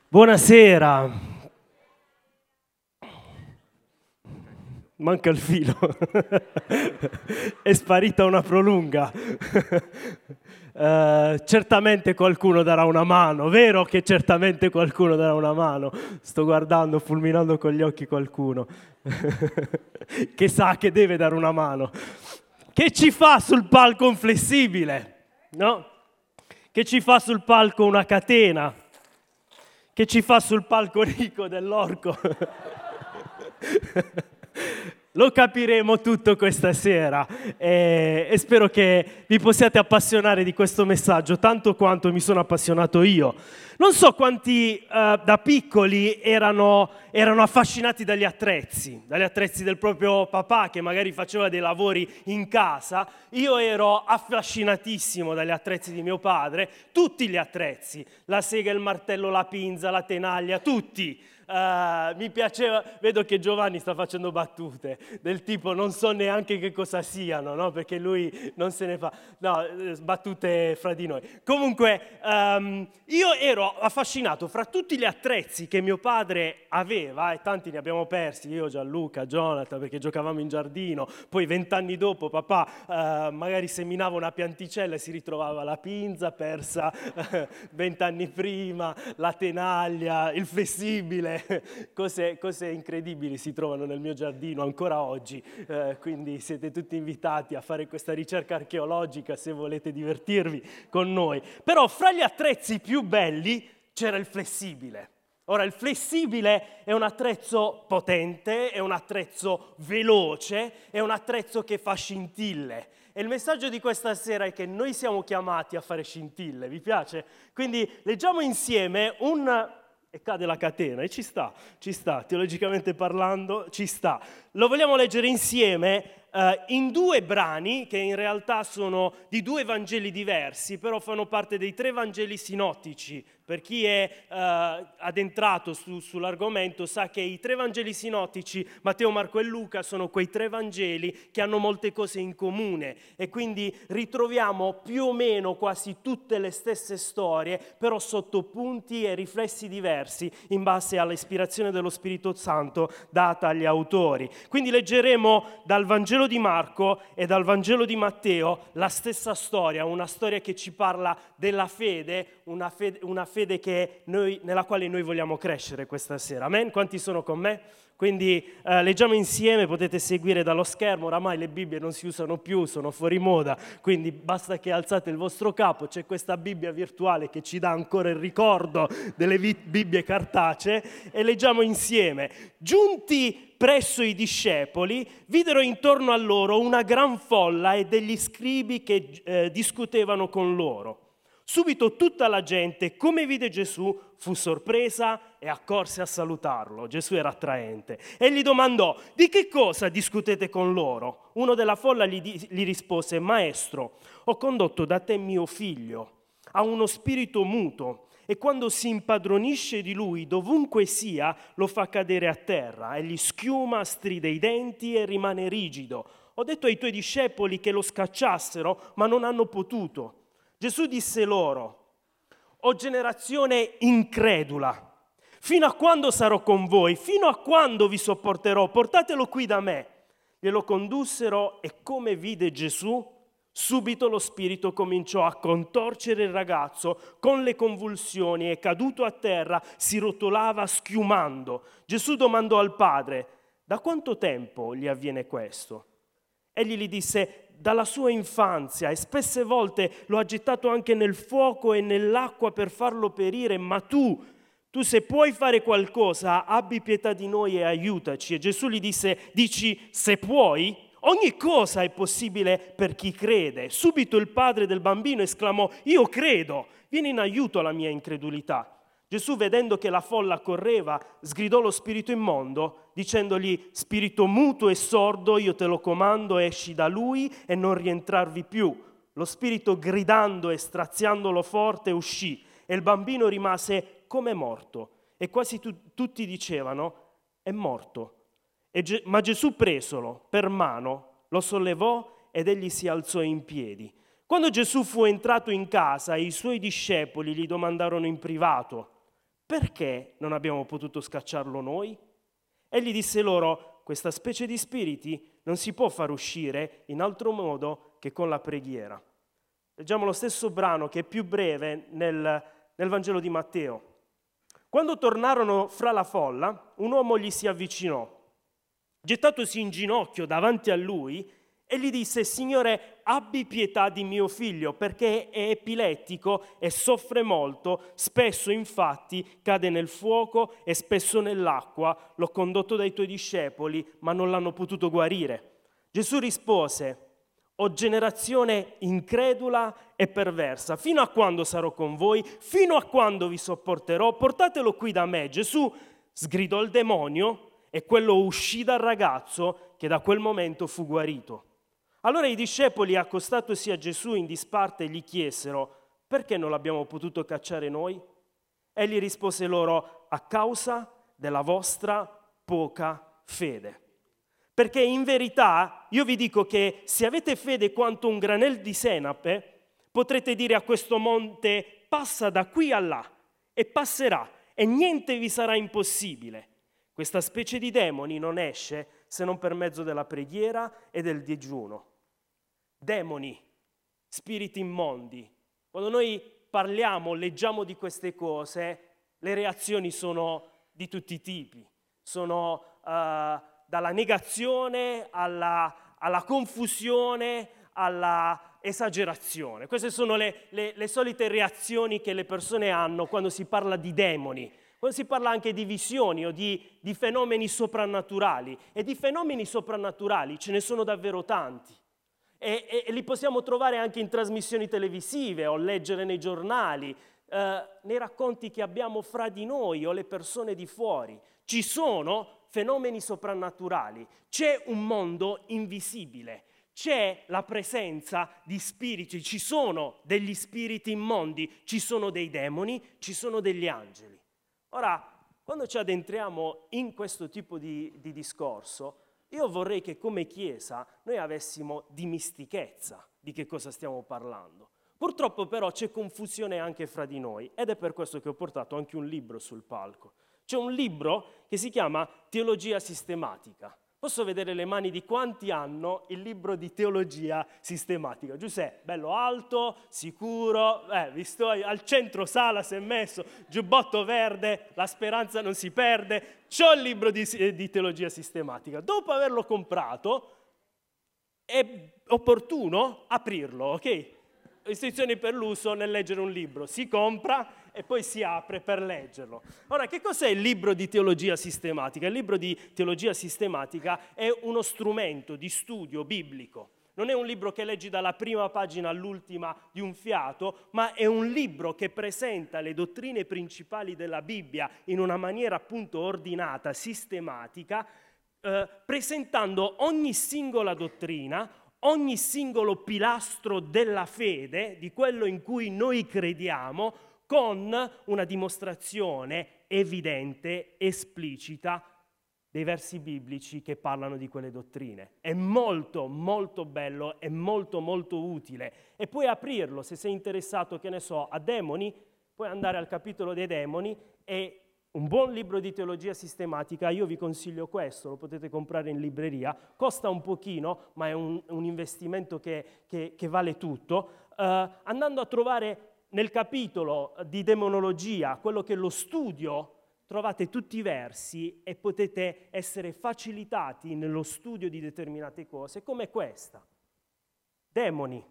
Buonasera. Manca il filo. È sparita una prolunga. Certamente qualcuno darà una mano, vero che certamente qualcuno darà una mano? Sto guardando, fulminando con gli occhi qualcuno che sa che deve dare una mano. Che ci fa sul palco un flessibile, no? Che ci fa sul palco una catena? Che ci fa sul palco Rico dell'Orco? Lo capiremo tutto questa sera e spero che vi possiate appassionare di questo messaggio tanto quanto mi sono appassionato io. Non so quanti da piccoli erano affascinati dagli attrezzi del proprio papà che magari faceva dei lavori in casa. Io ero affascinatissimo dagli attrezzi di mio padre, tutti gli attrezzi, la sega, il martello, la pinza, la tenaglia, tutti. Mi piaceva, vedo che Giovanni sta facendo battute del tipo non so neanche che cosa siano, no? Perché lui non se ne fa, no, battute fra di noi. Comunque io ero affascinato fra tutti gli attrezzi che mio padre aveva, e tanti ne abbiamo persi, io, Gianluca, Jonathan, perché giocavamo in giardino, poi 20 anni dopo papà magari seminava una pianticella e si ritrovava la pinza persa 20 anni prima, la tenaglia, il flessibile. Cose incredibili si trovano nel mio giardino ancora oggi, quindi siete tutti invitati a fare questa ricerca archeologica se volete divertirvi con noi. Però fra gli attrezzi più belli c'era il flessibile. Ora, il flessibile è un attrezzo potente, è un attrezzo veloce, è un attrezzo che fa scintille. E il messaggio di questa sera è che noi siamo chiamati a fare scintille, vi piace? Quindi leggiamo insieme e cade la catena, e ci sta, teologicamente parlando, ci sta. Lo vogliamo leggere insieme in due brani che in realtà sono di due Vangeli diversi, però fanno parte dei 3 Vangeli sinottici. Per chi è addentrato sull'argomento sa che i 3 Vangeli sinottici, Matteo, Marco e Luca, sono quei 3 Vangeli che hanno molte cose in comune e quindi ritroviamo più o meno quasi tutte le stesse storie, però sotto punti e riflessi diversi in base all'ispirazione dello Spirito Santo data agli autori. Quindi leggeremo dal Vangelo di Marco e dal Vangelo di Matteo la stessa storia, una storia che ci parla della fede, una fede nella quale noi vogliamo crescere questa sera. Amen? Quanti sono con me? Quindi leggiamo insieme, potete seguire dallo schermo, oramai le Bibbie non si usano più, sono fuori moda, quindi basta che alzate il vostro capo, c'è questa Bibbia virtuale che ci dà ancora il ricordo delle Bibbie cartacee e leggiamo insieme. Giunti presso i discepoli, videro intorno a loro una gran folla e degli scribi che discutevano con loro. Subito tutta la gente, come vide Gesù, fu sorpresa e accorse a salutarlo. Gesù era attraente. E gli domandò, di che cosa discutete con loro? Uno della folla gli rispose, Maestro, ho condotto da te mio figlio, ha uno spirito muto e quando si impadronisce di lui, dovunque sia, lo fa cadere a terra. Egli schiuma, stride i denti e rimane rigido. Ho detto ai tuoi discepoli che lo scacciassero, ma non hanno potuto. Gesù disse loro, o generazione incredula, fino a quando sarò con voi? Fino a quando vi sopporterò? Portatelo qui da me. Glielo condussero e come vide Gesù, subito lo spirito cominciò a contorcere il ragazzo con le convulsioni e caduto a terra si rotolava schiumando. Gesù domandò al padre, da quanto tempo gli avviene questo? Egli gli disse, dalla sua infanzia e spesse volte lo ha gettato anche nel fuoco e nell'acqua per farlo perire, ma tu se puoi fare qualcosa, abbi pietà di noi e aiutaci. E Gesù gli disse, dici se puoi? Ogni cosa è possibile per chi crede. Subito il padre del bambino esclamò, io credo, vieni in aiuto alla mia incredulità. Gesù, vedendo che la folla correva, sgridò lo spirito immondo, dicendogli, spirito muto e sordo, io te lo comando, esci da lui e non rientrarvi più. Lo spirito, gridando e straziandolo forte, uscì e il bambino rimase come morto. E quasi tutti dicevano, è morto. Ma Gesù, presolo per mano, lo sollevò ed egli si alzò in piedi. Quando Gesù fu entrato in casa, i suoi discepoli gli domandarono in privato, perché non abbiamo potuto scacciarlo noi? Egli disse loro: questa specie di spiriti non si può far uscire in altro modo che con la preghiera. Leggiamo lo stesso brano, che è più breve, nel Vangelo di Matteo. Quando tornarono fra la folla, un uomo gli si avvicinò. Gettatosi in ginocchio davanti a lui, e gli disse: Signore, abbi pietà di mio figlio, perché è epilettico e soffre molto, spesso infatti cade nel fuoco e spesso nell'acqua. L'ho condotto dai tuoi discepoli, ma non l'hanno potuto guarire. Gesù rispose: o generazione incredula e perversa, fino a quando sarò con voi? Fino a quando vi sopporterò? Portatelo qui da me. Gesù sgridò il demonio e quello uscì dal ragazzo, che da quel momento fu guarito. Allora i discepoli, accostatosi a Gesù in disparte, gli chiesero: perché non l'abbiamo potuto cacciare noi? Egli rispose loro: a causa della vostra poca fede. Perché in verità io vi dico che se avete fede quanto un granel di senape, potrete dire a questo monte: passa da qui a là, e passerà, e niente vi sarà impossibile. Questa specie di demoni non esce se non per mezzo della preghiera e del digiuno. Demoni, spiriti immondi. Quando noi parliamo, leggiamo di queste cose, le reazioni sono di tutti i tipi. Sono dalla negazione alla confusione, alla esagerazione. Queste sono le solite reazioni che le persone hanno quando si parla di demoni. Quando si parla anche di visioni o di fenomeni soprannaturali. E di fenomeni soprannaturali ce ne sono davvero tanti. E li possiamo trovare anche in trasmissioni televisive o leggere nei giornali, nei racconti che abbiamo fra di noi o le persone di fuori. Ci sono fenomeni soprannaturali, c'è un mondo invisibile, c'è la presenza di spiriti, ci sono degli spiriti immondi, ci sono dei demoni, ci sono degli angeli. Ora, quando ci addentriamo in questo tipo di discorso, io vorrei che come Chiesa noi avessimo dimistichezza di che cosa stiamo parlando. Purtroppo però c'è confusione anche fra di noi, ed è per questo che ho portato anche un libro sul palco. C'è un libro che si chiama Teologia Sistematica. Posso vedere le mani di quanti hanno il libro di teologia sistematica? Giuseppe, bello alto, sicuro, visto al centro sala si è messo, giubbotto verde, la speranza non si perde. C'ho il libro di teologia sistematica. Dopo averlo comprato, è opportuno aprirlo, ok? Istruzioni per l'uso nel leggere un libro. Si compra e poi si apre per leggerlo. Ora, che cos'è il libro di teologia sistematica? Il libro di teologia sistematica è uno strumento di studio biblico. Non è un libro che leggi dalla prima pagina all'ultima di un fiato, ma è un libro che presenta le dottrine principali della Bibbia in una maniera appunto ordinata, sistematica, presentando ogni singola dottrina, ogni singolo pilastro della fede, di quello in cui noi crediamo, con una dimostrazione evidente, esplicita, dei versi biblici che parlano di quelle dottrine. È molto, molto bello, è molto, molto utile. E puoi aprirlo, se sei interessato, che ne so, a demoni, puoi andare al capitolo dei demoni e un buon libro di teologia sistematica, io vi consiglio questo, lo potete comprare in libreria, costa un pochino, ma è un investimento che vale tutto. Andando a trovare nel capitolo di demonologia, quello che è lo studio, trovate tutti i versi e potete essere facilitati nello studio di determinate cose, come questa. Demoni,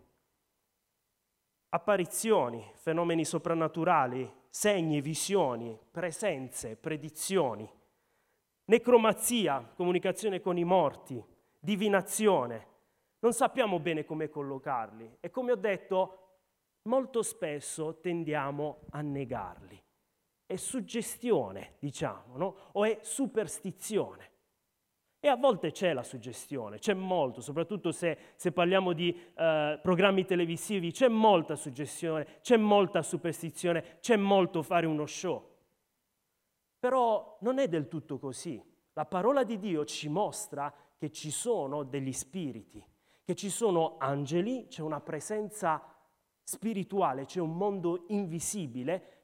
apparizioni, fenomeni soprannaturali, segni, visioni, presenze, predizioni, necromazia, comunicazione con i morti, divinazione. Non sappiamo bene come collocarli e, come ho detto, molto spesso tendiamo a negarli. È suggestione, diciamo, no? O è superstizione. E a volte c'è la suggestione, c'è molto, soprattutto se parliamo di programmi televisivi, c'è molta suggestione, c'è molta superstizione, c'è molto fare uno show. Però non è del tutto così. La parola di Dio ci mostra che ci sono degli spiriti, che ci sono angeli, c'è una presenza spirituale, c'è un mondo invisibile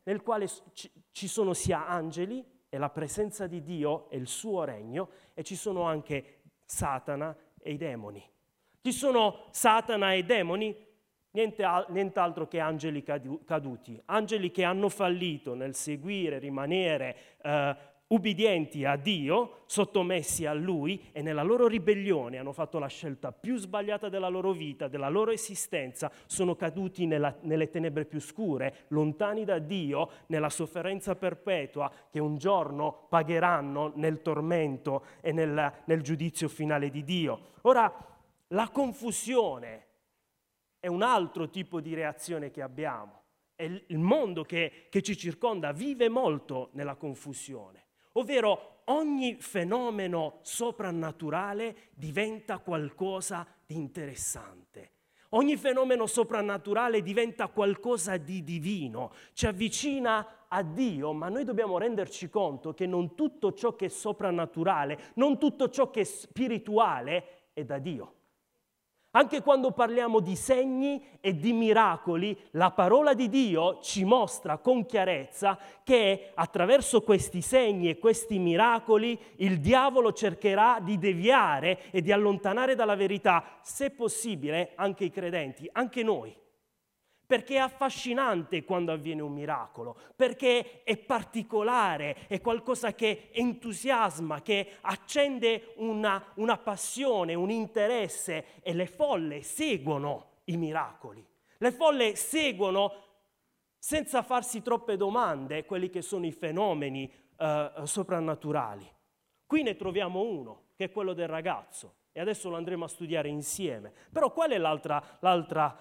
nel quale ci sono sia angeli e la presenza di Dio e il suo regno, e ci sono anche Satana e i demoni. Chi sono Satana e i demoni? Nient'altro che angeli caduti, angeli che hanno fallito nel seguire, rimanere ubbidienti a Dio, sottomessi a Lui, e nella loro ribellione hanno fatto la scelta più sbagliata della loro vita, della loro esistenza, sono caduti nelle tenebre più scure, lontani da Dio, nella sofferenza perpetua che un giorno pagheranno nel tormento e nel giudizio finale di Dio. Ora, la confusione è un altro tipo di reazione che abbiamo. E il mondo che ci circonda vive molto nella confusione, ovvero ogni fenomeno soprannaturale diventa qualcosa di interessante. Ogni fenomeno soprannaturale diventa qualcosa di divino, ci avvicina a Dio, ma noi dobbiamo renderci conto che non tutto ciò che è soprannaturale, non tutto ciò che è spirituale è da Dio. Anche quando parliamo di segni e di miracoli, la parola di Dio ci mostra con chiarezza che attraverso questi segni e questi miracoli il diavolo cercherà di deviare e di allontanare dalla verità, se possibile, anche i credenti, anche noi. Perché è affascinante quando avviene un miracolo, perché è particolare, è qualcosa che entusiasma, che accende una passione, un interesse, e le folle seguono i miracoli. Le folle seguono senza farsi troppe domande quelli che sono i fenomeni soprannaturali. Qui ne troviamo uno, che è quello del ragazzo, e adesso lo andremo a studiare insieme. Però qual è l'altra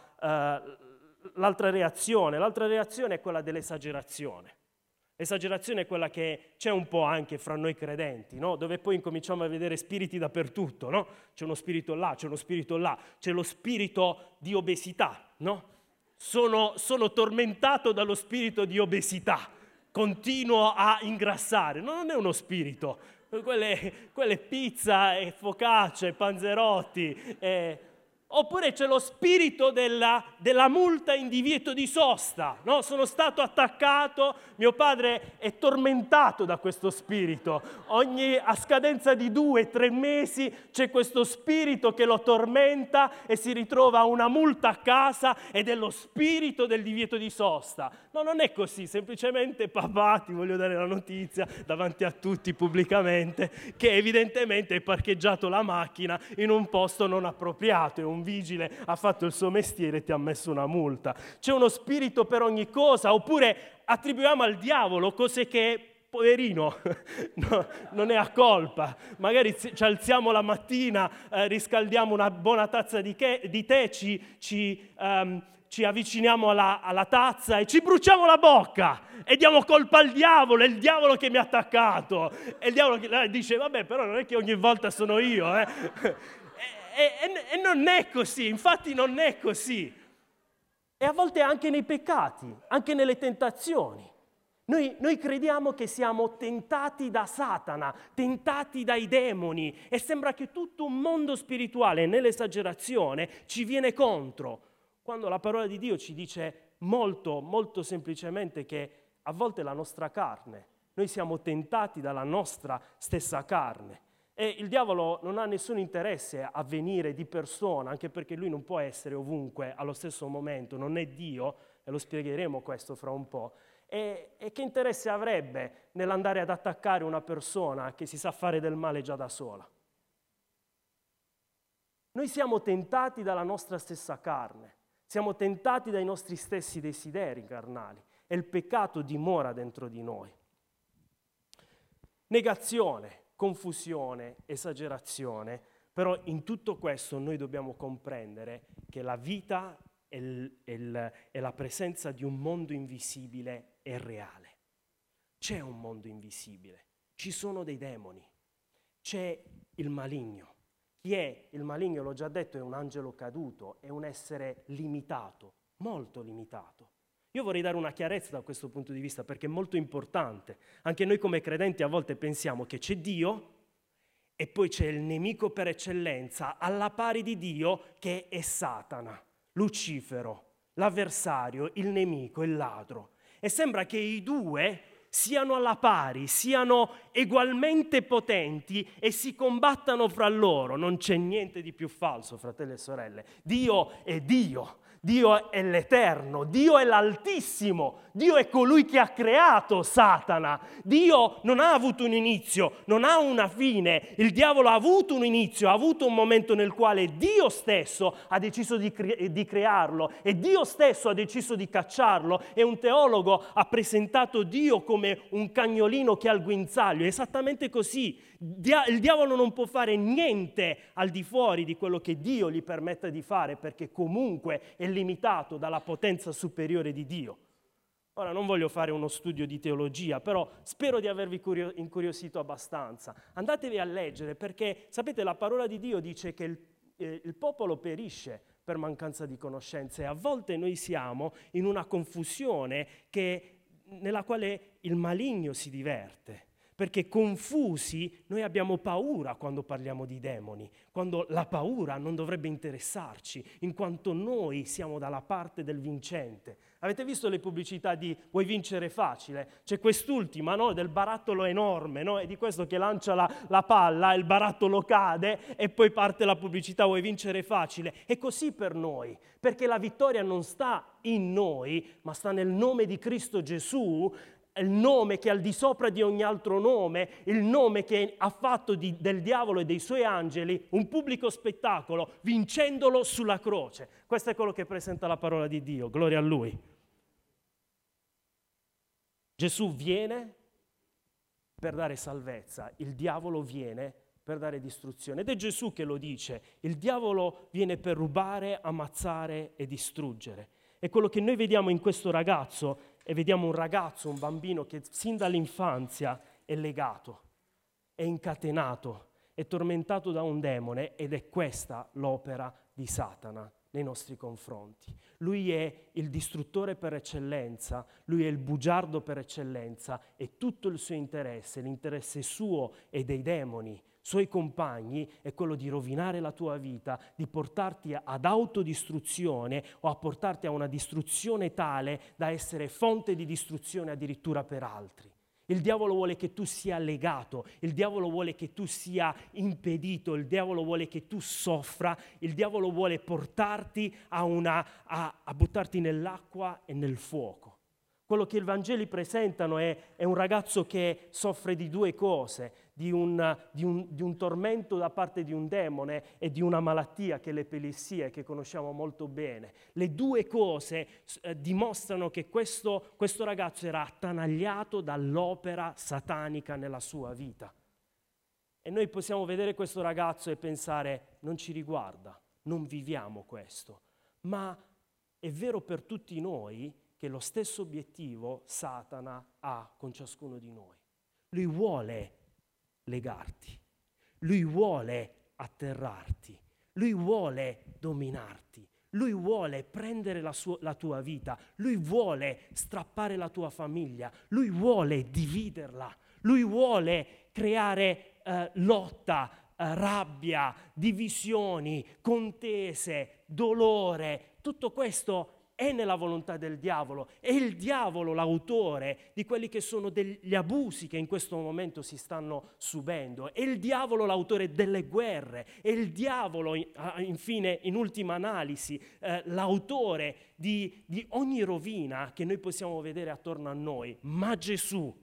reazione? L'altra reazione è quella dell'esagerazione. L'esagerazione è quella che c'è un po' anche fra noi credenti, no? Dove poi incominciamo a vedere spiriti dappertutto, no? C'è uno spirito là, c'è uno spirito là, c'è lo spirito di obesità, no? Sono tormentato dallo spirito di obesità, continuo a ingrassare. No, non è uno spirito, quelle pizza e focaccia e panzerotti. Oppure c'è lo spirito della multa in divieto di sosta, no? Sono stato attaccato, mio padre è tormentato da questo spirito. A scadenza di 2-3 mesi c'è questo spirito che lo tormenta e si ritrova una multa a casa, ed è lo spirito del divieto di sosta. No, non è così, semplicemente papà, ti voglio dare la notizia davanti a tutti pubblicamente che evidentemente hai parcheggiato la macchina in un posto non appropriato e un vigile ha fatto il suo mestiere e ti ha messo una multa. C'è uno spirito per ogni cosa. Oppure attribuiamo al diavolo cose che, poverino, no, non è a colpa. Magari ci alziamo la mattina, riscaldiamo una buona tazza di tè, ci avviciniamo alla tazza e ci bruciamo la bocca e diamo colpa al diavolo, è il diavolo che mi ha attaccato. E il diavolo dice, vabbè, però non è che ogni volta sono io, E non è così, infatti non è così. E a volte anche nei peccati, anche nelle tentazioni. Noi crediamo che siamo tentati da Satana, tentati dai demoni, e sembra che tutto un mondo spirituale, nell'esagerazione, ci viene contro, quando la parola di Dio ci dice molto, molto semplicemente che a volte la nostra carne, noi siamo tentati dalla nostra stessa carne. E il diavolo non ha nessun interesse a venire di persona, anche perché lui non può essere ovunque allo stesso momento, non è Dio, e lo spiegheremo questo fra un po'. E che interesse avrebbe nell'andare ad attaccare una persona che si sa fare del male già da sola? Noi siamo tentati dalla nostra stessa carne, siamo tentati dai nostri stessi desideri carnali, e il peccato dimora dentro di noi. Negazione, confusione, esagerazione, però in tutto questo noi dobbiamo comprendere che la vita e la presenza di un mondo invisibile è reale. C'è un mondo invisibile, ci sono dei demoni, c'è il maligno. Chi è il maligno? L'ho già detto, è un angelo caduto, è un essere limitato, molto limitato. Io vorrei dare una chiarezza da questo punto di vista, perché è molto importante. Anche noi come credenti a volte pensiamo che c'è Dio e poi c'è il nemico per eccellenza, alla pari di Dio, che è Satana, Lucifero, l'avversario, il nemico, il ladro. e sembra che i due siano alla pari, siano egualmente potenti e si combattano fra loro. Non c'è niente di più falso, fratelli e sorelle. Dio è Dio. Dio è l'Eterno, Dio è l'Altissimo, Dio è colui che ha creato Satana. Dio non ha avuto un inizio, non ha una fine. Il diavolo ha avuto un inizio, ha avuto un momento nel quale Dio stesso ha deciso di crearlo e Dio stesso ha deciso di cacciarlo, e un teologo ha presentato Dio come un cagnolino che ha il guinzaglio. È esattamente così. Il diavolo non può fare niente al di fuori di quello che Dio gli permette di fare, perché comunque è limitato dalla potenza superiore di Dio. Ora, non voglio fare uno studio di teologia, però spero di avervi incuriosito abbastanza. Andatevi a leggere, perché sapete, la parola di Dio dice che il popolo perisce per mancanza di conoscenza, e a volte noi siamo in una confusione nella quale il maligno si diverte. Perché confusi noi abbiamo paura quando parliamo di demoni, quando la paura non dovrebbe interessarci, in quanto noi siamo dalla parte del vincente. Avete visto le pubblicità di vuoi vincere facile? C'è quest'ultima, no? Del barattolo enorme, no? È di questo che lancia la palla, il barattolo cade e poi parte la pubblicità vuoi vincere facile. È così per noi, perché la vittoria non sta in noi, ma sta nel nome di Cristo Gesù, il nome che è al di sopra di ogni altro nome, il nome che ha fatto del diavolo e dei suoi angeli un pubblico spettacolo, vincendolo sulla croce. Questo è quello che presenta la parola di Dio, gloria a Lui. Gesù viene per dare salvezza, il diavolo viene per dare distruzione. Ed è Gesù che lo dice, il diavolo viene per rubare, ammazzare e distruggere. E quello che noi vediamo in questo ragazzo, e vediamo un ragazzo, un bambino che sin dall'infanzia è legato, è incatenato, è tormentato da un demone, ed è questa l'opera di Satana nei nostri confronti. Lui è il distruttore per eccellenza, lui è il bugiardo per eccellenza, e tutto il suo interesse, l'interesse suo e dei demoni, suoi compagni, è quello di rovinare la tua vita, di portarti ad autodistruzione o a portarti a una distruzione tale da essere fonte di distruzione addirittura per altri. Il diavolo vuole che tu sia legato, il diavolo vuole che tu sia impedito, il diavolo vuole che tu soffra, il diavolo vuole portarti a buttarti nell'acqua e nel fuoco. Quello che i Vangeli presentano è un ragazzo che soffre di due cose, di un tormento da parte di un demone e di una malattia che è l'epilessia, che conosciamo molto bene. Le due cose dimostrano che questo ragazzo era attanagliato dall'opera satanica nella sua vita. E noi possiamo vedere questo ragazzo e pensare, non ci riguarda, non viviamo questo. Ma è vero per tutti noi che lo stesso obiettivo Satana ha con ciascuno di noi. Lui vuole legarti, lui vuole atterrarti, lui vuole dominarti, lui vuole prendere la tua vita, lui vuole strappare la tua famiglia, lui vuole dividerla, lui vuole creare lotta, rabbia, divisioni, contese, dolore. Tutto questo è nella volontà del diavolo. È il diavolo l'autore di quelli che sono degli abusi che in questo momento si stanno subendo. È il diavolo l'autore delle guerre. È il diavolo, infine, in ultima analisi, l'autore di ogni rovina che noi possiamo vedere attorno a noi. Ma Gesù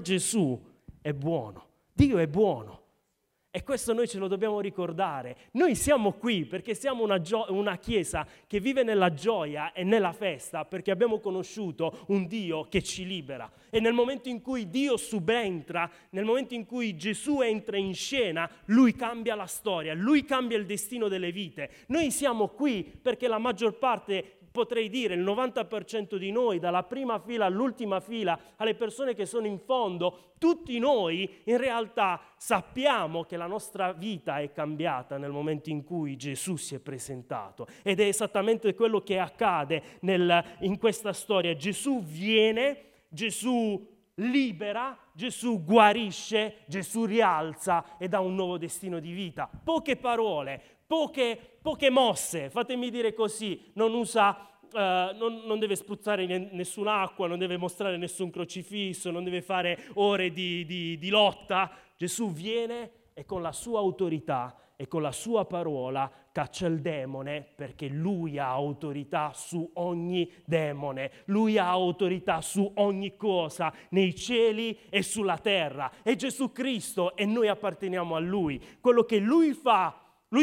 è buono. Dio è buono. E questo noi ce lo dobbiamo ricordare. Noi siamo qui perché siamo una chiesa che vive nella gioia e nella festa, perché abbiamo conosciuto un Dio che ci libera. E nel momento in cui Dio subentra, nel momento in cui Gesù entra in scena, Lui cambia la storia, Lui cambia il destino delle vite. Noi siamo qui perché la maggior parte, potrei dire il 90% di noi, dalla prima fila all'ultima fila, alle persone che sono in fondo, tutti noi in realtà sappiamo che la nostra vita è cambiata nel momento in cui Gesù si è presentato, ed è esattamente quello che accade in questa storia. Gesù viene, Gesù libera, Gesù guarisce, Gesù rialza e dà un nuovo destino di vita. Poche parole, poche mosse, fatemi dire così, non usa non deve spruzzare nessuna acqua, non deve mostrare nessun crocifisso, non deve fare ore di lotta. Gesù viene e con la sua autorità e con la sua parola caccia il demone, perché lui ha autorità su ogni demone, lui ha autorità su ogni cosa, nei cieli e sulla terra. È Gesù Cristo e noi apparteniamo a lui. Quello che lui fa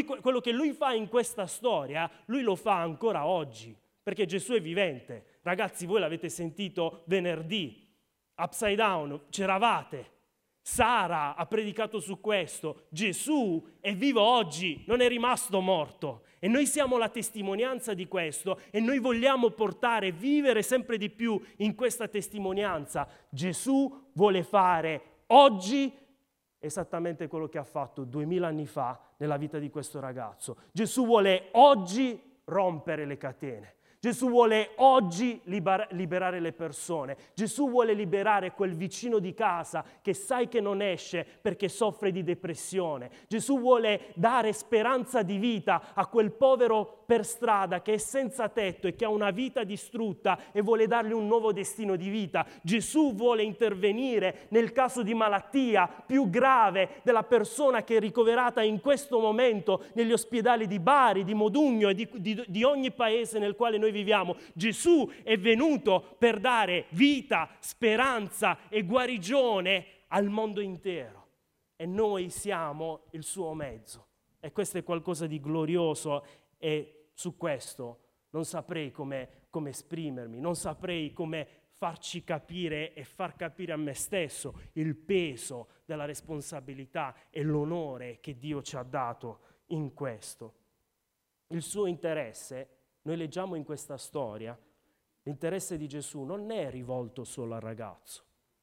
in questa storia, lui lo fa ancora oggi, perché Gesù è vivente. Ragazzi, voi l'avete sentito venerdì, Upside Down, c'eravate. Sara ha predicato su questo. Gesù è vivo oggi, non è rimasto morto. E noi siamo la testimonianza di questo e noi vogliamo vivere sempre di più in questa testimonianza. Gesù vuole fare oggi esattamente quello che ha fatto 2000 anni fa nella vita di questo ragazzo. Gesù vuole oggi rompere le catene. Gesù vuole oggi liberare le persone. Gesù vuole liberare quel vicino di casa che sai che non esce perché soffre di depressione. Gesù vuole dare speranza di vita a quel povero per strada che è senza tetto e che ha una vita distrutta e vuole dargli un nuovo destino di vita. Gesù vuole intervenire nel caso di malattia più grave della persona che è ricoverata in questo momento negli ospedali di Bari, di Modugno e di ogni paese nel quale noi viviamo. Gesù è venuto per dare vita, speranza e guarigione al mondo intero e noi siamo il suo mezzo. E questo è qualcosa di glorioso e su questo non saprei come esprimermi, non saprei come farci capire e far capire a me stesso il peso della responsabilità e l'onore che Dio ci ha dato in questo. Il suo interesse, noi leggiamo in questa storia, l'interesse di Gesù non è rivolto solo al ragazzo.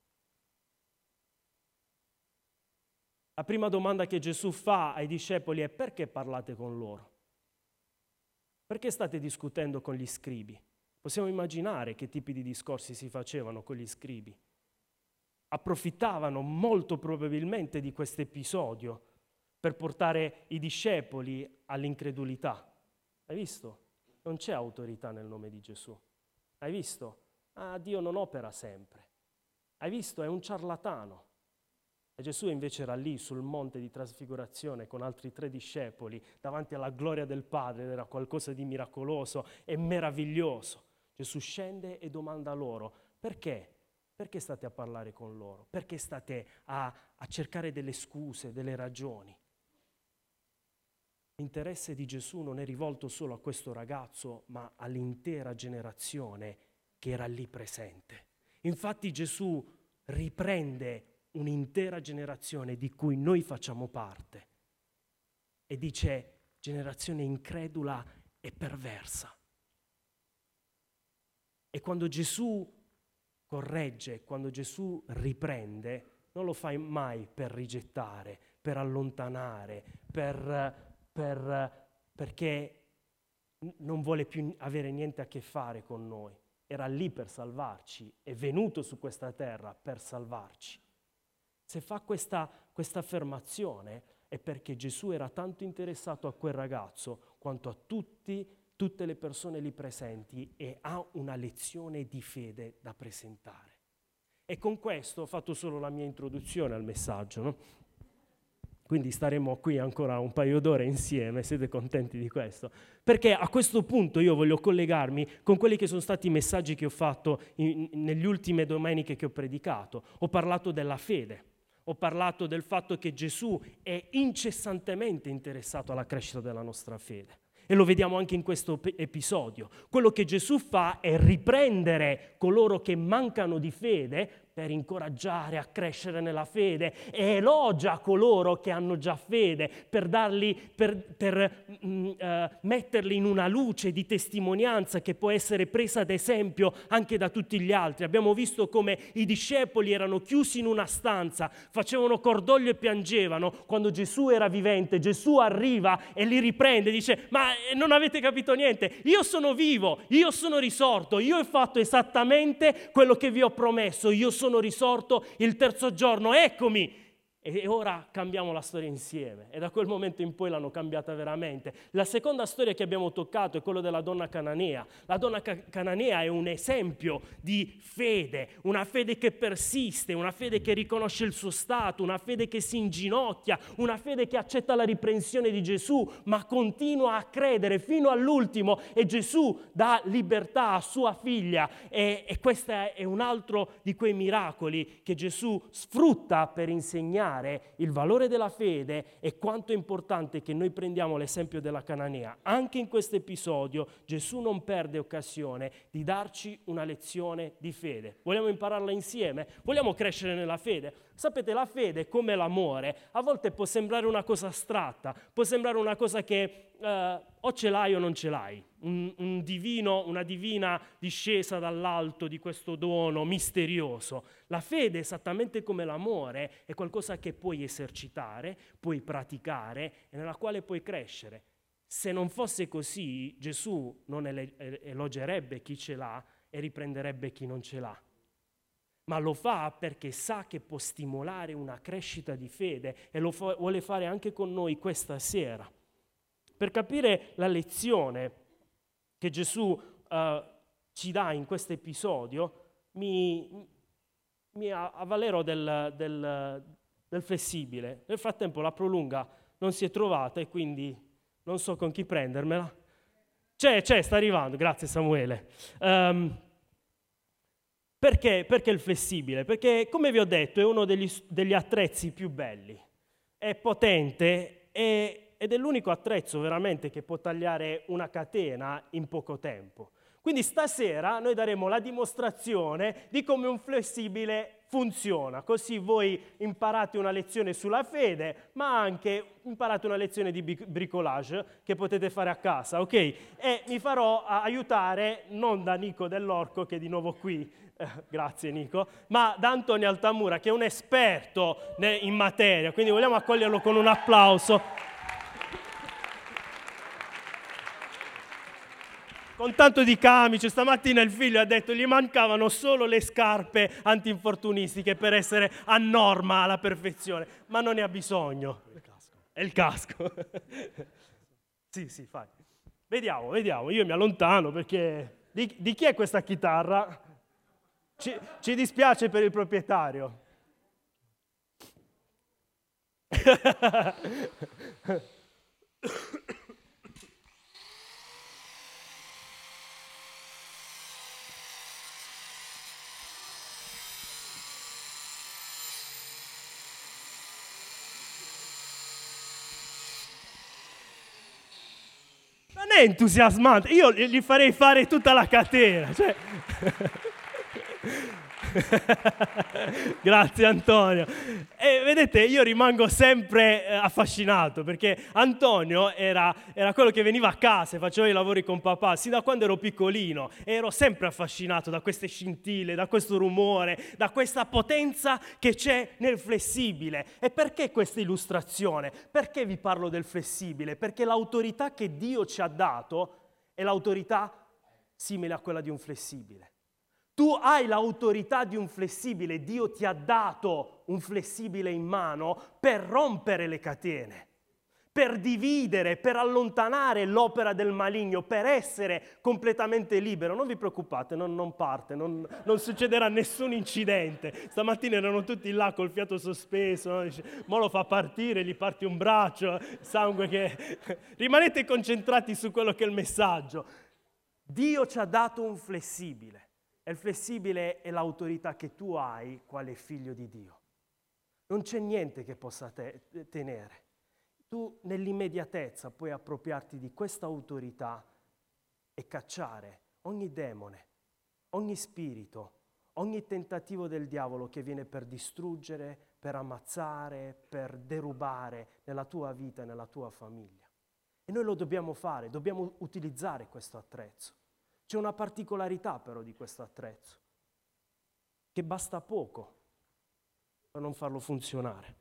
La prima domanda che Gesù fa ai discepoli è: perché parlate con loro? Perché state discutendo con gli scribi? Possiamo immaginare che tipi di discorsi si facevano con gli scribi. Approfittavano molto probabilmente di questo episodio per portare i discepoli all'incredulità. Hai visto? Non c'è autorità nel nome di Gesù. Hai visto? Dio non opera sempre. Hai visto? È un ciarlatano. E Gesù invece era lì sul monte di trasfigurazione con altri 3 discepoli davanti alla gloria del Padre, era qualcosa di miracoloso e meraviglioso. Gesù scende e domanda loro: perché? Perché state a parlare con loro? Perché state a cercare delle scuse, delle ragioni? L'interesse di Gesù non è rivolto solo a questo ragazzo, ma all'intera generazione che era lì presente. Infatti Gesù riprende un'intera generazione di cui noi facciamo parte e dice: generazione incredula e perversa. E quando Gesù corregge, quando Gesù riprende, non lo fa mai per rigettare, per allontanare, perché non vuole più avere niente a che fare con noi. Era lì per salvarci, è venuto su questa terra per salvarci. Se fa questa affermazione è perché Gesù era tanto interessato a quel ragazzo quanto a tutte le persone lì presenti e ha una lezione di fede da presentare. E con questo ho fatto solo la mia introduzione al messaggio, no? Quindi staremo qui ancora un paio d'ore insieme, siete contenti di questo? Perché a questo punto io voglio collegarmi con quelli che sono stati i messaggi che ho fatto nelle ultime domeniche che ho predicato. Ho parlato della fede. Ho parlato del fatto che Gesù è incessantemente interessato alla crescita della nostra fede. E lo vediamo anche in questo episodio. Quello che Gesù fa è riprendere coloro che mancano di fede per incoraggiare a crescere nella fede e elogia coloro che hanno già fede per metterli in una luce di testimonianza che può essere presa ad esempio anche da tutti gli altri. Abbiamo visto come i discepoli erano chiusi in una stanza, facevano cordoglio e piangevano. Quando Gesù era vivente, Gesù arriva e li riprende, dice: ma non avete capito niente, io sono vivo, io sono risorto, io ho fatto esattamente quello che vi ho promesso, io sono risorto il terzo giorno, eccomi. E ora cambiamo la storia insieme. E da quel momento in poi l'hanno cambiata veramente. La seconda storia che abbiamo toccato è quella della donna cananea. La donna cananea è un esempio di fede, una fede che persiste, una fede che riconosce il suo stato, una fede che si inginocchia, una fede che accetta la riprensione di Gesù, ma continua a credere fino all'ultimo, e Gesù dà libertà a sua figlia. E questo è un altro di quei miracoli che Gesù sfrutta per insegnare il valore della fede e quanto è importante che noi prendiamo l'esempio della cananea. Anche in questo episodio Gesù non perde occasione di darci una lezione di fede. Vogliamo impararla insieme? Vogliamo crescere nella fede? Sapete, la fede, come l'amore, a volte può sembrare una cosa astratta, può sembrare una cosa che o ce l'hai o non ce l'hai, una divina discesa dall'alto di questo dono misterioso. La fede, esattamente come l'amore, è qualcosa che puoi esercitare, puoi praticare e nella quale puoi crescere. Se non fosse così, Gesù non elogerebbe chi ce l'ha e riprenderebbe chi non ce l'ha. Ma lo fa perché sa che può stimolare una crescita di fede e lo vuole fare anche con noi questa sera. Per capire la lezione che Gesù ci dà in questo episodio, mi avvalerò del flessibile. Nel frattempo la prolunga non si è trovata e quindi non so con chi prendermela. C'è, sta arrivando, grazie Samuele. Perché il flessibile? Perché, come vi ho detto, è uno degli attrezzi più belli. È potente ed è l'unico attrezzo veramente che può tagliare una catena in poco tempo. Quindi stasera noi daremo la dimostrazione di come un flessibile funziona, così voi imparate una lezione sulla fede, ma anche imparate una lezione di bricolage che potete fare a casa, ok? E mi farò aiutare non da Nico dell'Orco, che è di nuovo qui, grazie Nico, ma da Antonio Altamura, che è un esperto in materia, quindi vogliamo accoglierlo con un applauso. Con tanto di camice, stamattina il figlio ha detto gli mancavano solo le scarpe antinfortunistiche per essere a norma alla perfezione, ma non ne ha bisogno. È il casco. Sì, fai. Vediamo, io mi allontano perché... Di chi è questa chitarra? Ci dispiace per il proprietario. Non è entusiasmante, io gli farei fare tutta la catena. Cioè... Grazie Antonio. E vedete, io rimango sempre affascinato perché Antonio era quello che veniva a casa e faceva i lavori con papà sin da quando ero piccolino e ero sempre affascinato da queste scintille, da questo rumore, da questa potenza che c'è nel flessibile. E perché questa illustrazione? Perché vi parlo del flessibile? Perché l'autorità che Dio ci ha dato è l'autorità simile a quella di un flessibile. Tu hai l'autorità di un flessibile, Dio ti ha dato un flessibile in mano per rompere le catene, per dividere, per allontanare l'opera del maligno, per essere completamente libero. Non vi preoccupate, non parte, non succederà nessun incidente. Stamattina erano tutti là col fiato sospeso, no? Dice, mo lo fa partire, gli parte un braccio, sangue che... Rimanete concentrati su quello che è il messaggio. Dio ci ha dato un flessibile. E il flessibile è l'autorità che tu hai quale figlio di Dio. Non c'è niente che possa tenere. Tu nell'immediatezza puoi appropriarti di questa autorità e cacciare ogni demone, ogni spirito, ogni tentativo del diavolo che viene per distruggere, per ammazzare, per derubare nella tua vita e nella tua famiglia. E noi lo dobbiamo fare, dobbiamo utilizzare questo attrezzo. C'è una particolarità però di questo attrezzo, che basta poco per non farlo funzionare.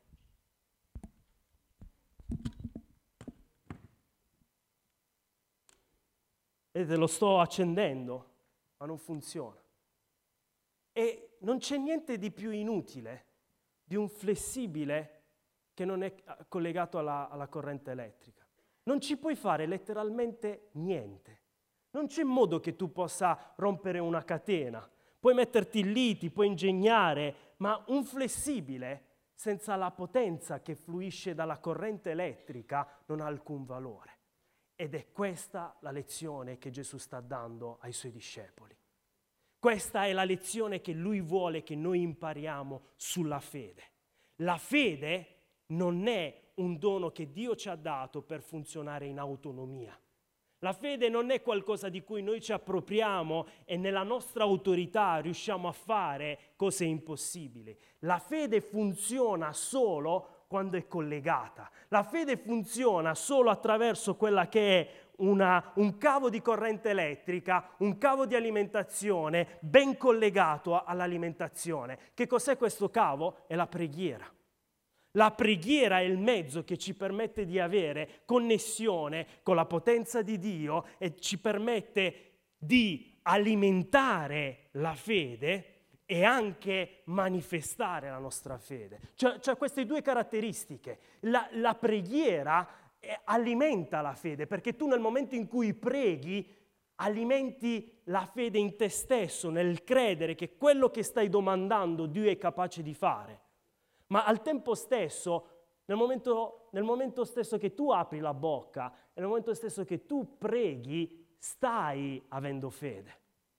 Vedete, lo sto accendendo, ma non funziona. E non c'è niente di più inutile di un flessibile che non è collegato alla corrente elettrica. Non ci puoi fare letteralmente niente. Non c'è modo che tu possa rompere una catena. Puoi metterti lì, ti puoi ingegnare, ma un flessibile senza la potenza che fluisce dalla corrente elettrica non ha alcun valore. Ed è questa la lezione che Gesù sta dando ai suoi discepoli. Questa è la lezione che lui vuole che noi impariamo sulla fede. La fede non è un dono che Dio ci ha dato per funzionare in autonomia. La fede non è qualcosa di cui noi ci appropriamo e nella nostra autorità riusciamo a fare cose impossibili. La fede funziona solo quando è collegata. La fede funziona solo attraverso quella che è un cavo di corrente elettrica, un cavo di alimentazione ben collegato all'alimentazione. Che cos'è questo cavo? È la preghiera. La preghiera è il mezzo che ci permette di avere connessione con la potenza di Dio e ci permette di alimentare la fede e anche manifestare la nostra fede. Cioè queste due caratteristiche. La preghiera alimenta la fede, perché tu nel momento in cui preghi alimenti la fede in te stesso, nel credere che quello che stai domandando Dio è capace di fare. Ma al tempo stesso, nel momento stesso che tu apri la bocca, nel momento stesso che tu preghi, stai avendo fede.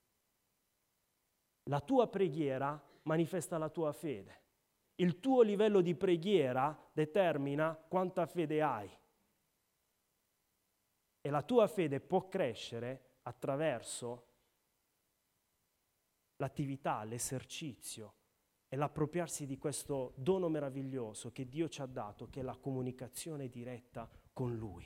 La tua preghiera manifesta la tua fede. Il tuo livello di preghiera determina quanta fede hai. E la tua fede può crescere attraverso l'attività, l'esercizio e l'appropriarsi di questo dono meraviglioso che Dio ci ha dato, che è la comunicazione diretta con Lui.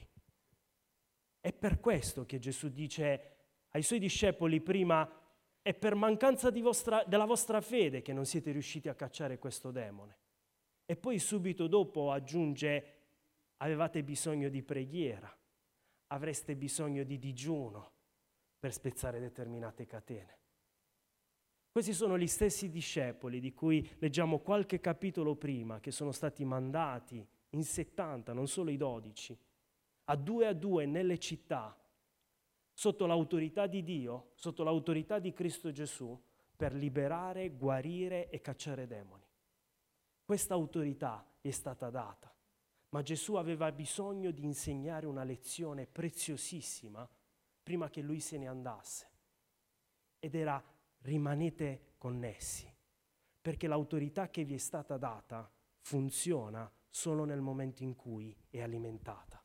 È per questo che Gesù dice ai Suoi discepoli prima: è per mancanza della vostra fede che non siete riusciti a cacciare questo demone. E poi subito dopo aggiunge: avevate bisogno di preghiera, avreste bisogno di digiuno per spezzare determinate catene. Questi sono gli stessi discepoli di cui leggiamo qualche capitolo prima, che sono stati mandati in 70, non solo i 12, a due nelle città, sotto l'autorità di Dio, sotto l'autorità di Cristo Gesù, per liberare, guarire e cacciare demoni. Questa autorità è stata data, ma Gesù aveva bisogno di insegnare una lezione preziosissima prima che Lui se ne andasse. Ed era: rimanete connessi, perché l'autorità che vi è stata data funziona solo nel momento in cui è alimentata.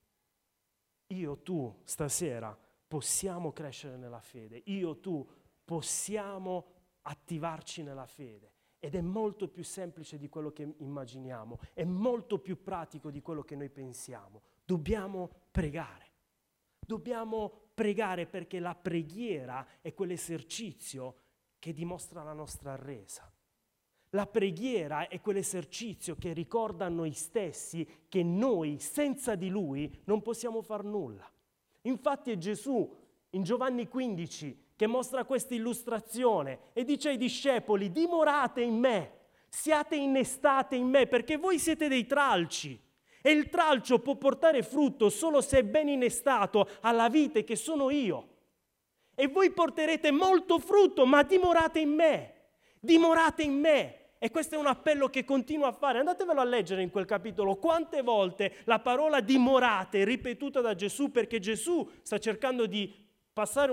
Io, tu, stasera possiamo crescere nella fede, io, tu possiamo attivarci nella fede, ed è molto più semplice di quello che immaginiamo, è molto più pratico di quello che noi pensiamo. Dobbiamo pregare. Dobbiamo pregare perché la preghiera è quell'esercizio che dimostra la nostra resa. La preghiera è quell'esercizio che ricorda a noi stessi che noi, senza di Lui, non possiamo far nulla. Infatti è Gesù, in Giovanni 15, che mostra questa illustrazione e dice ai discepoli: dimorate in me, siate innestate in me, perché voi siete dei tralci. E il tralcio può portare frutto solo se è ben innestato alla vite che sono io. E voi porterete molto frutto, ma dimorate in me. Dimorate in me. E questo è un appello che continua a fare. Andatevelo a leggere in quel capitolo. Quante volte la parola dimorate è ripetuta da Gesù, perché Gesù sta cercando di passare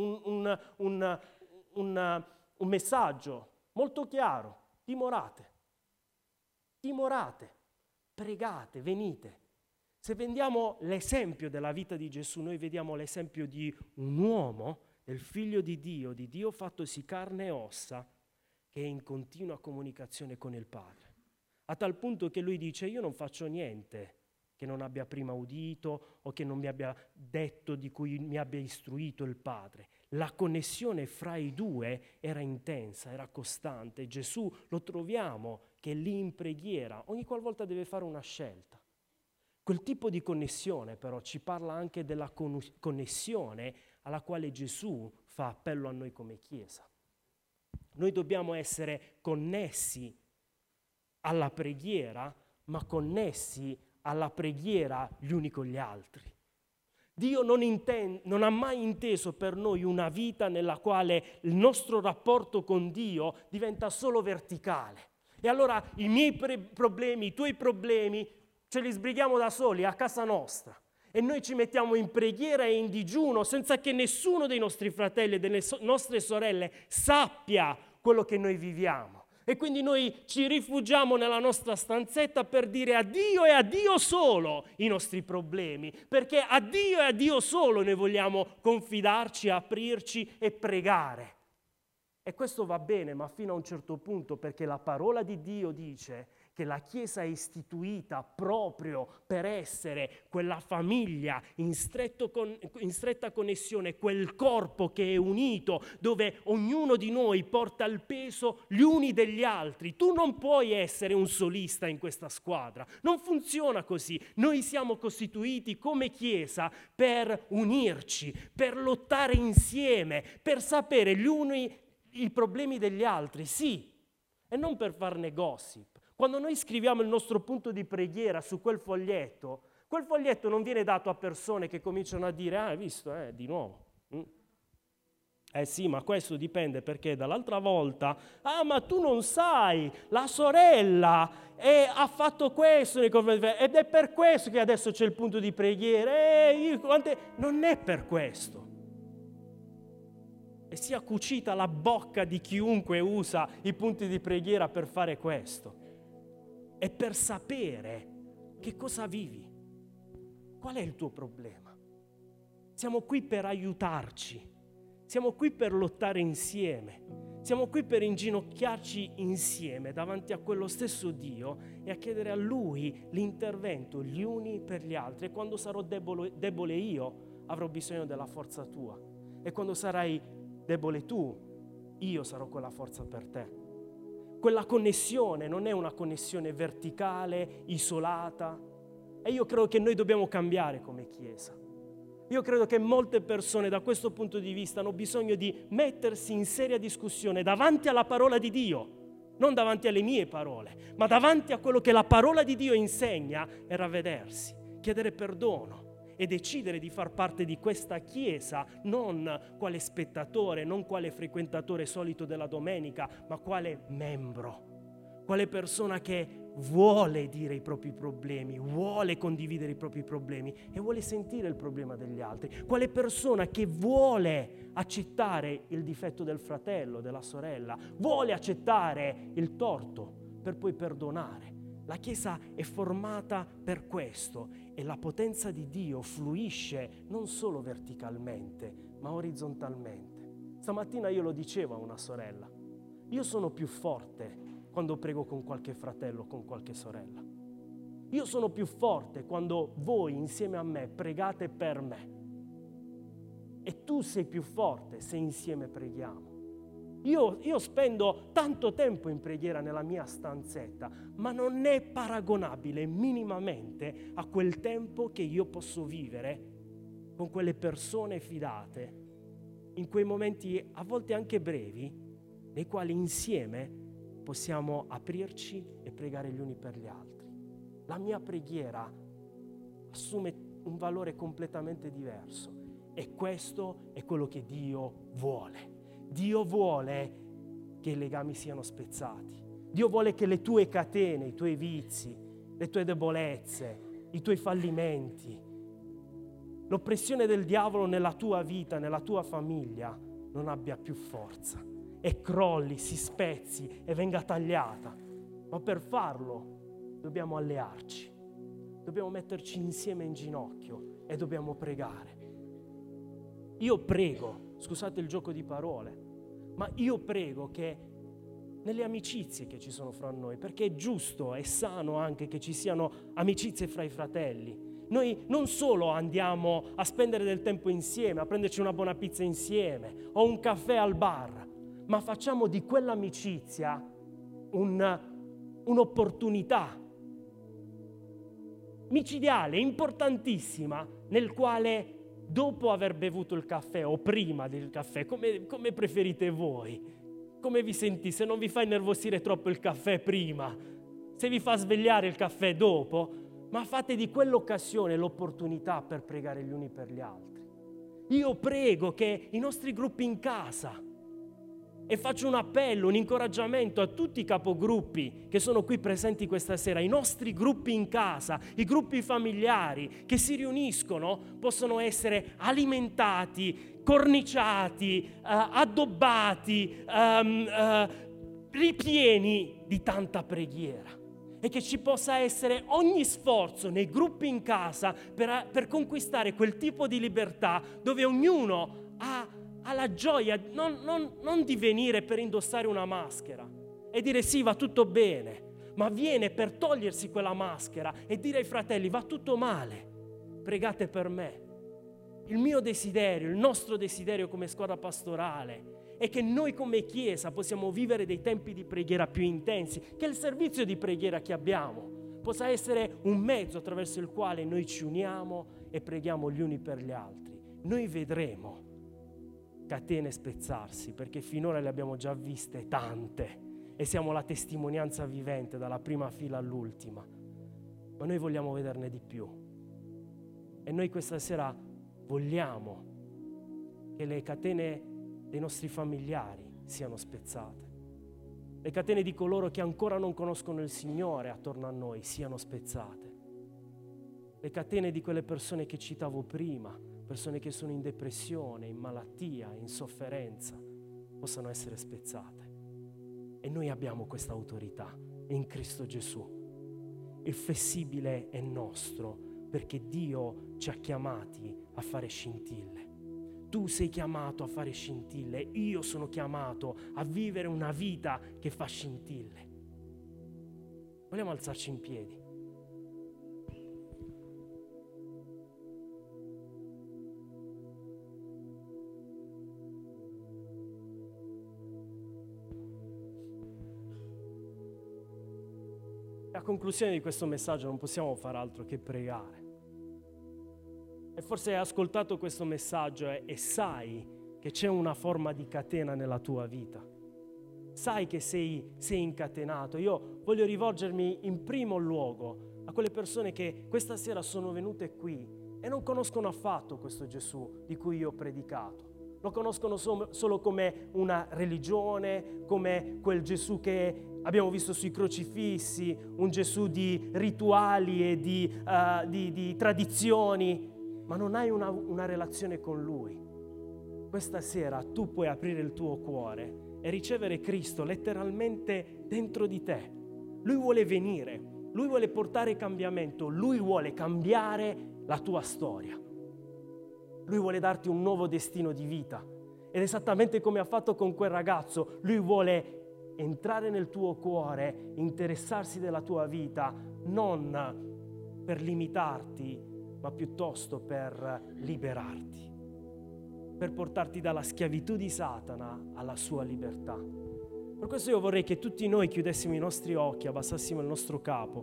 un messaggio molto chiaro. Dimorate. Dimorate. Pregate, venite. Se vediamo l'esempio della vita di Gesù, noi vediamo l'esempio di un uomo, del Figlio di Dio fattosi carne e ossa, che è in continua comunicazione con il Padre. A tal punto che lui dice: io non faccio niente che non abbia prima udito o che non mi abbia detto, di cui mi abbia istruito il Padre. La connessione fra i due era intensa, era costante. Gesù lo troviamo che lì in preghiera, ogni qualvolta deve fare una scelta. Quel tipo di connessione però ci parla anche della connessione alla quale Gesù fa appello a noi come Chiesa. Noi dobbiamo essere connessi alla preghiera, ma connessi alla preghiera gli uni con gli altri. Dio non ha mai inteso per noi una vita nella quale il nostro rapporto con Dio diventa solo verticale. E allora i miei problemi, i tuoi problemi, ce li sbrighiamo da soli a casa nostra. E noi ci mettiamo in preghiera e in digiuno senza che nessuno dei nostri fratelli e delle nostre sorelle sappia quello che noi viviamo. E quindi noi ci rifugiamo nella nostra stanzetta per dire a Dio e a Dio solo i nostri problemi, perché a Dio e a Dio solo noi vogliamo confidarci, aprirci e pregare. E questo va bene, ma fino a un certo punto, perché la parola di Dio dice che la Chiesa è istituita proprio per essere quella famiglia in stretta connessione, quel corpo che è unito, dove ognuno di noi porta il peso gli uni degli altri. Tu non puoi essere un solista in questa squadra, non funziona così. Noi siamo costituiti come Chiesa per unirci, per lottare insieme, per sapere gli uni i problemi degli altri, sì, e non per farne gossip. Quando noi scriviamo il nostro punto di preghiera su quel foglietto non viene dato a persone che cominciano a dire, hai visto, di nuovo. Sì, ma questo dipende perché dall'altra volta, ma tu non sai, la sorella ha fatto questo, ed è per questo che adesso c'è il punto di preghiera. Non è per questo. E sia cucita la bocca di chiunque usa i punti di preghiera per fare questo. È per sapere che cosa vivi. Qual è il tuo problema? Siamo qui per aiutarci. Siamo qui per lottare insieme. Siamo qui per inginocchiarci insieme davanti a quello stesso Dio e a chiedere a Lui l'intervento gli uni per gli altri. E quando sarò debole io, avrò bisogno della forza tua. E quando sarai debole tu, io sarò quella forza per te. Quella connessione non è una connessione verticale, isolata. E io credo che noi dobbiamo cambiare come Chiesa. Io credo che molte persone da questo punto di vista hanno bisogno di mettersi in seria discussione davanti alla parola di Dio, non davanti alle mie parole, ma davanti a quello che la parola di Dio insegna e ravvedersi, chiedere perdono e decidere di far parte di questa Chiesa, non quale spettatore, non quale frequentatore solito della domenica, ma quale membro, quale persona che vuole dire i propri problemi, vuole condividere i propri problemi e vuole sentire il problema degli altri, quale persona che vuole accettare il difetto del fratello, della sorella, vuole accettare il torto per poi perdonare. La Chiesa è formata per questo e la potenza di Dio fluisce non solo verticalmente, ma orizzontalmente. Stamattina io lo dicevo a una sorella, io sono più forte quando prego con qualche fratello, con qualche sorella. Io sono più forte quando voi insieme a me pregate per me. E tu sei più forte se insieme preghiamo. Io spendo tanto tempo in preghiera nella mia stanzetta, ma non è paragonabile minimamente a quel tempo che io posso vivere con quelle persone fidate, in quei momenti a volte anche brevi, nei quali insieme possiamo aprirci e pregare gli uni per gli altri. La mia preghiera assume un valore completamente diverso e questo è quello che Dio vuole. Dio vuole che i legami siano spezzati. Dio vuole che le tue catene, i tuoi vizi, le tue debolezze, i tuoi fallimenti, l'oppressione del diavolo nella tua vita, nella tua famiglia, non abbia più forza e crolli, si spezzi e venga tagliata. Ma per farlo dobbiamo allearci, dobbiamo metterci insieme in ginocchio e dobbiamo pregare. Io prego, scusate il gioco di parole, ma io prego che nelle amicizie che ci sono fra noi, perché è giusto, è sano anche che ci siano amicizie fra i fratelli. Noi non solo andiamo a spendere del tempo insieme, a prenderci una buona pizza insieme o un caffè al bar, ma facciamo di quell'amicizia un'opportunità micidiale, importantissima, nel quale dopo aver bevuto il caffè o prima del caffè, come preferite voi, come vi sentite, se non vi fa innervosire troppo il caffè prima, se vi fa svegliare il caffè dopo, ma fate di quell'occasione l'opportunità per pregare gli uni per gli altri. Io prego che i nostri gruppi in casa, e faccio un appello, un incoraggiamento a tutti i capogruppi che sono qui presenti questa sera, i nostri gruppi in casa, i gruppi familiari che si riuniscono, possono essere alimentati, corniciati, addobbati, ripieni di tanta preghiera, e che ci possa essere ogni sforzo nei gruppi in casa per conquistare quel tipo di libertà dove ognuno ha la gioia non di venire per indossare una maschera e dire sì, va tutto bene, ma viene per togliersi quella maschera e dire ai fratelli: va tutto male, pregate per me. Il mio desiderio, il nostro desiderio come squadra pastorale è che noi come Chiesa possiamo vivere dei tempi di preghiera più intensi, che il servizio di preghiera che abbiamo possa essere un mezzo attraverso il quale noi ci uniamo e preghiamo gli uni per gli altri. Noi vedremo catene spezzarsi, perché finora le abbiamo già viste tante e siamo la testimonianza vivente dalla prima fila all'ultima, ma noi vogliamo vederne di più, e noi questa sera vogliamo che le catene dei nostri familiari siano spezzate, le catene di coloro che ancora non conoscono il Signore attorno a noi siano spezzate, le catene di quelle persone che citavo prima, persone che sono in depressione, in malattia, in sofferenza, possano essere spezzate. E noi abbiamo questa autorità in Cristo Gesù. Il flessibile è nostro, perché Dio ci ha chiamati a fare scintille. Tu sei chiamato a fare scintille, io sono chiamato a vivere una vita che fa scintille. Vogliamo alzarci in piedi? A conclusione di questo messaggio non possiamo fare altro che pregare. E forse hai ascoltato questo messaggio e sai che c'è una forma di catena nella tua vita. Sai che sei incatenato. Io voglio rivolgermi in primo luogo a quelle persone che questa sera sono venute qui e non conoscono affatto questo Gesù di cui io ho predicato. Lo conoscono solo come una religione, come quel Gesù che abbiamo visto sui crocifissi, un Gesù di rituali e di tradizioni, ma non hai una relazione con Lui. Questa sera tu puoi aprire il tuo cuore e ricevere Cristo letteralmente dentro di te. Lui vuole venire, Lui vuole portare cambiamento, Lui vuole cambiare la tua storia. Lui vuole darti un nuovo destino di vita. Ed esattamente come ha fatto con quel ragazzo, Lui vuole entrare nel tuo cuore, interessarsi della tua vita, non per limitarti, ma piuttosto per liberarti, per portarti dalla schiavitù di Satana alla sua libertà. Per questo io vorrei che tutti noi chiudessimo i nostri occhi, abbassassimo il nostro capo,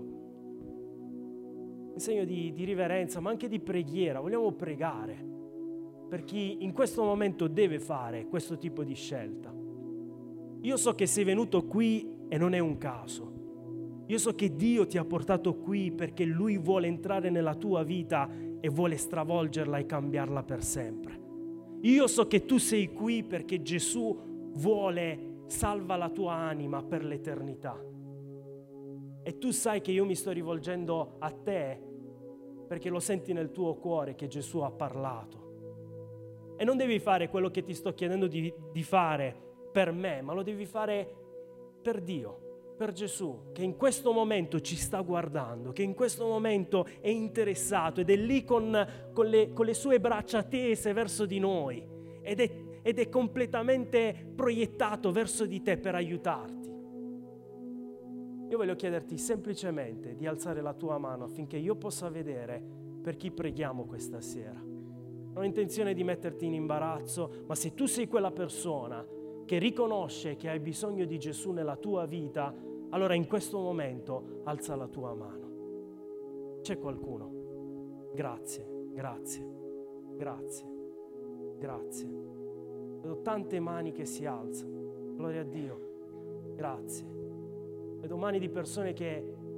in segno di riverenza, ma anche di preghiera. Vogliamo pregare per chi in questo momento deve fare questo tipo di scelta. Io so che sei venuto qui e non è un caso. Io so che Dio ti ha portato qui perché Lui vuole entrare nella tua vita e vuole stravolgerla e cambiarla per sempre. Io so che tu sei qui perché Gesù vuole salva la tua anima per l'eternità. E tu sai che io mi sto rivolgendo a te perché lo senti nel tuo cuore che Gesù ha parlato. E non devi fare quello che ti sto chiedendo di fare per me, ma lo devi fare per Dio, per Gesù, che in questo momento ci sta guardando, che in questo momento è interessato ed è lì con le sue braccia tese verso di noi ed è completamente proiettato verso di te per aiutarti. Io voglio chiederti semplicemente di alzare la tua mano affinché io possa vedere per chi preghiamo questa sera. Non ho intenzione di metterti in imbarazzo, ma se tu sei quella persona che riconosce che hai bisogno di Gesù nella tua vita, allora in questo momento alza la tua mano. C'è qualcuno? Grazie, grazie, grazie, grazie. Vedo tante mani che si alzano. Gloria a Dio. Grazie. Vedo mani di persone che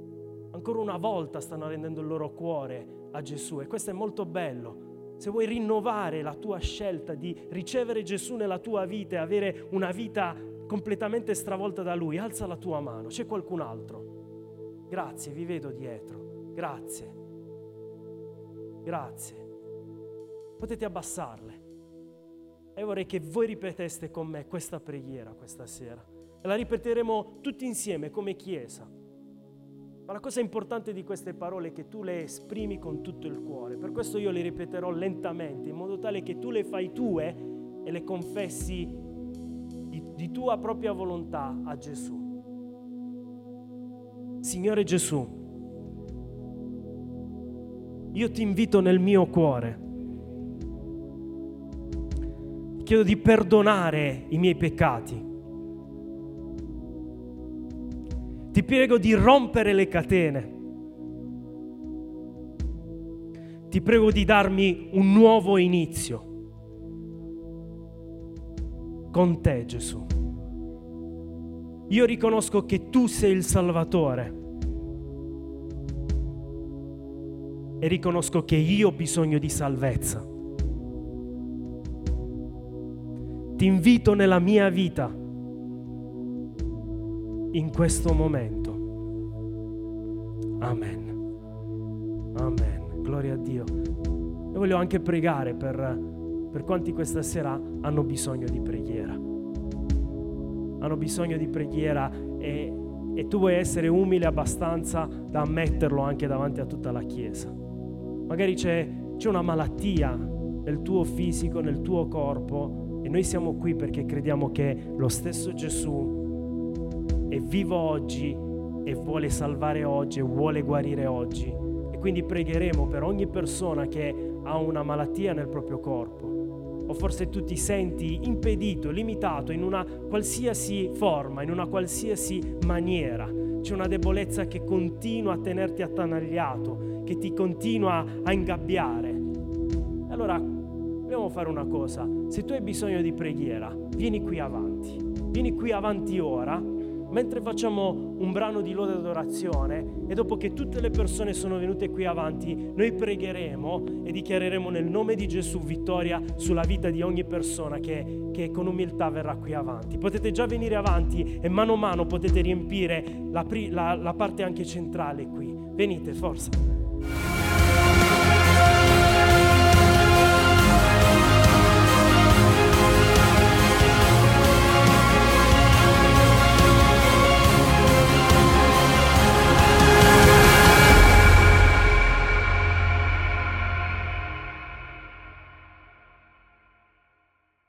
ancora una volta stanno rendendo il loro cuore a Gesù, e questo è molto bello. Se vuoi rinnovare la tua scelta di ricevere Gesù nella tua vita e avere una vita completamente stravolta da Lui, alza la tua mano. C'è qualcun altro? Grazie, vi vedo dietro. Grazie. Grazie. Potete abbassarle. E vorrei che voi ripeteste con me questa preghiera questa sera. E la ripeteremo tutti insieme come Chiesa. Ma la cosa importante di queste parole è che tu le esprimi con tutto il cuore. Per questo io le ripeterò lentamente, in modo tale che tu le fai tue e le confessi di tua propria volontà a Gesù. Signore Gesù, io ti invito nel mio cuore. Ti chiedo di perdonare i miei peccati. Ti prego di rompere le catene. Ti prego di darmi un nuovo inizio con te, Gesù. Io riconosco che tu sei il Salvatore e riconosco che io ho bisogno di salvezza. Ti invito nella mia vita in questo momento. Amen. Amen. Gloria a Dio. E voglio anche pregare per quanti questa sera hanno bisogno di preghiera. Hanno bisogno di preghiera e tu vuoi essere umile abbastanza da ammetterlo anche davanti a tutta la Chiesa. Magari c'è una malattia nel tuo fisico, nel tuo corpo, e noi siamo qui perché crediamo che lo stesso Gesù è vivo oggi e vuole salvare oggi e vuole guarire oggi. E quindi pregheremo per ogni persona che ha una malattia nel proprio corpo, o forse tu ti senti impedito, limitato in una qualsiasi forma, in una qualsiasi maniera. C'è una debolezza che continua a tenerti attanagliato, che ti continua a ingabbiare. Allora dobbiamo fare una cosa: se tu hai bisogno di preghiera, vieni qui avanti ora, mentre facciamo un brano di lode ed adorazione, e dopo che tutte le persone sono venute qui avanti, noi pregheremo e dichiareremo nel nome di Gesù vittoria sulla vita di ogni persona che con umiltà verrà qui avanti. Potete già venire avanti e mano a mano potete riempire la parte anche centrale qui. Venite, forza.